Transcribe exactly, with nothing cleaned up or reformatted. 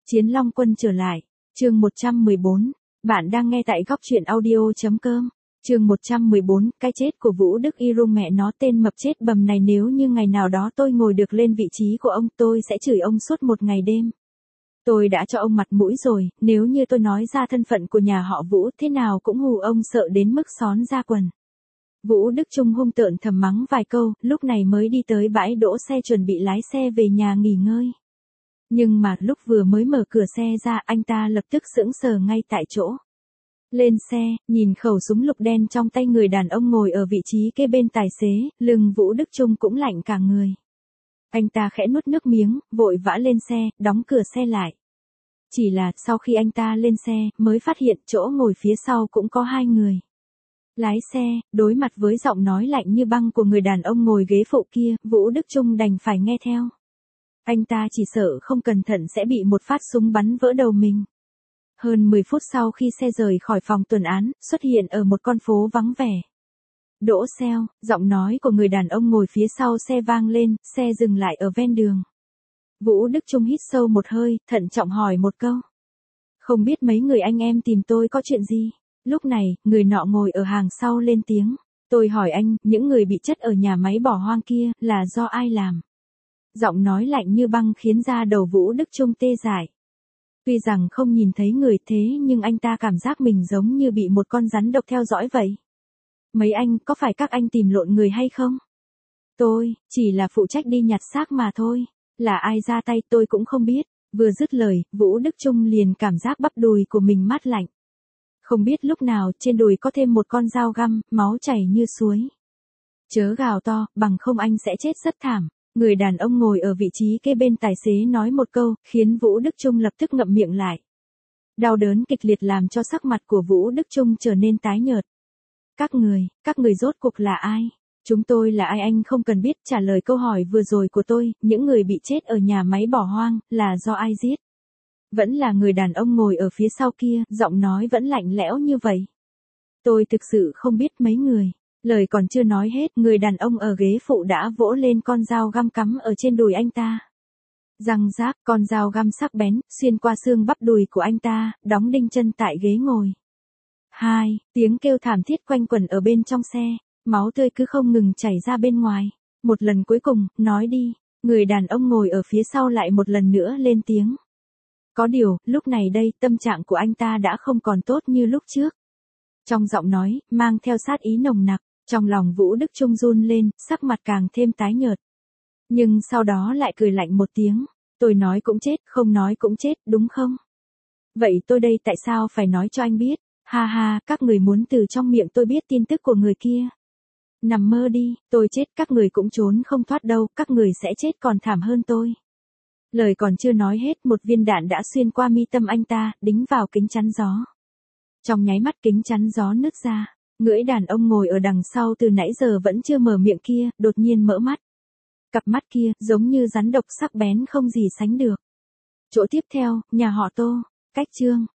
Chiến Long Quân trở lại. Chương một trăm mười bốn. Bạn đang nghe tại góc truyện audio chấm com. Chương một trăm mười bốn, cái chết của Vũ Đức Irum, mẹ nó tên mập chết bầm này, nếu như ngày nào đó tôi ngồi được lên vị trí của ông, tôi sẽ chửi ông suốt một ngày đêm. Tôi đã cho ông mặt mũi rồi, nếu như tôi nói ra thân phận của nhà họ Vũ, thế nào cũng hù ông sợ đến mức xón ra quần. Vũ Đức Trung hung tợn thầm mắng vài câu, lúc này mới đi tới bãi đỗ xe chuẩn bị lái xe về nhà nghỉ ngơi. Nhưng mà lúc vừa mới mở cửa xe ra, anh ta lập tức sững sờ ngay tại chỗ. Lên xe, nhìn khẩu súng lục đen trong tay người đàn ông ngồi ở vị trí kế bên tài xế, lưng Vũ Đức Trung cũng lạnh cả người. Anh ta khẽ nuốt nước miếng, vội vã lên xe, đóng cửa xe lại. Chỉ là sau khi anh ta lên xe, mới phát hiện chỗ ngồi phía sau cũng có hai người. Lái xe, đối mặt với giọng nói lạnh như băng của người đàn ông ngồi ghế phụ kia, Vũ Đức Trung đành phải nghe theo. Anh ta chỉ sợ không cẩn thận sẽ bị một phát súng bắn vỡ đầu mình. Hơn mười phút sau khi xe rời khỏi phòng tuần án, xuất hiện ở một con phố vắng vẻ. Đỗ xeo, giọng nói của người đàn ông ngồi phía sau xe vang lên, xe dừng lại ở ven đường. Vũ Đức Trung hít sâu một hơi, thận trọng hỏi một câu. Không biết mấy người anh em tìm tôi có chuyện gì? Lúc này, người nọ ngồi ở hàng sau lên tiếng. Tôi hỏi anh, những người bị chất ở nhà máy bỏ hoang kia, là do ai làm? Giọng nói lạnh như băng khiến da đầu Vũ Đức Trung tê dại. Tuy rằng không nhìn thấy người thế nhưng anh ta cảm giác mình giống như bị một con rắn độc theo dõi vậy. Mấy anh, có phải các anh tìm lộn người hay không? Tôi, chỉ là phụ trách đi nhặt xác mà thôi. Là ai ra tay tôi cũng không biết. Vừa dứt lời, Vũ Đức Trung liền cảm giác bắp đùi của mình mát lạnh. Không biết lúc nào trên đùi có thêm một con dao găm, máu chảy như suối. Chớ gào to, bằng không anh sẽ chết rất thảm. Người đàn ông ngồi ở vị trí kế bên tài xế nói một câu, khiến Vũ Đức Trung lập tức ngậm miệng lại. Đau đớn kịch liệt làm cho sắc mặt của Vũ Đức Trung trở nên tái nhợt. Các người, các người rốt cuộc là ai? Chúng tôi là ai anh không cần biết, trả lời câu hỏi vừa rồi của tôi, những người bị chết ở nhà máy bỏ hoang, là do ai giết? Vẫn là người đàn ông ngồi ở phía sau kia, giọng nói vẫn lạnh lẽo như vậy. Tôi thực sự không biết mấy người. Lời còn chưa nói hết, người đàn ông ở ghế phụ đã vỗ lên con dao găm cắm ở trên đùi anh ta. Răng rác, con dao găm sắc bén, xuyên qua xương bắp đùi của anh ta, đóng đinh chân tại ghế ngồi. Hai, tiếng kêu thảm thiết quanh quẩn ở bên trong xe, máu tươi cứ không ngừng chảy ra bên ngoài. Một lần cuối cùng, nói đi, người đàn ông ngồi ở phía sau lại một lần nữa lên tiếng. Có điều, lúc này đây, tâm trạng của anh ta đã không còn tốt như lúc trước. Trong giọng nói, mang theo sát ý nồng nặc, trong lòng Vũ Đức Trung run lên, sắc mặt càng thêm tái nhợt. Nhưng sau đó lại cười lạnh một tiếng, tôi nói cũng chết, không nói cũng chết, đúng không? Vậy tôi đây tại sao phải nói cho anh biết? Ha ha, các người muốn từ trong miệng tôi biết tin tức của người kia. Nằm mơ đi, tôi chết các người cũng trốn không thoát đâu, các người sẽ chết còn thảm hơn tôi. Lời còn chưa nói hết, một viên đạn đã xuyên qua mi tâm anh ta, đính vào kính chắn gió. Trong nháy mắt kính chắn gió nứt ra, người đàn ông ngồi ở đằng sau từ nãy giờ vẫn chưa mở miệng kia, đột nhiên mở mắt. Cặp mắt kia, giống như rắn độc sắc bén không gì sánh được. Chỗ tiếp theo, nhà họ Tô, cách chương.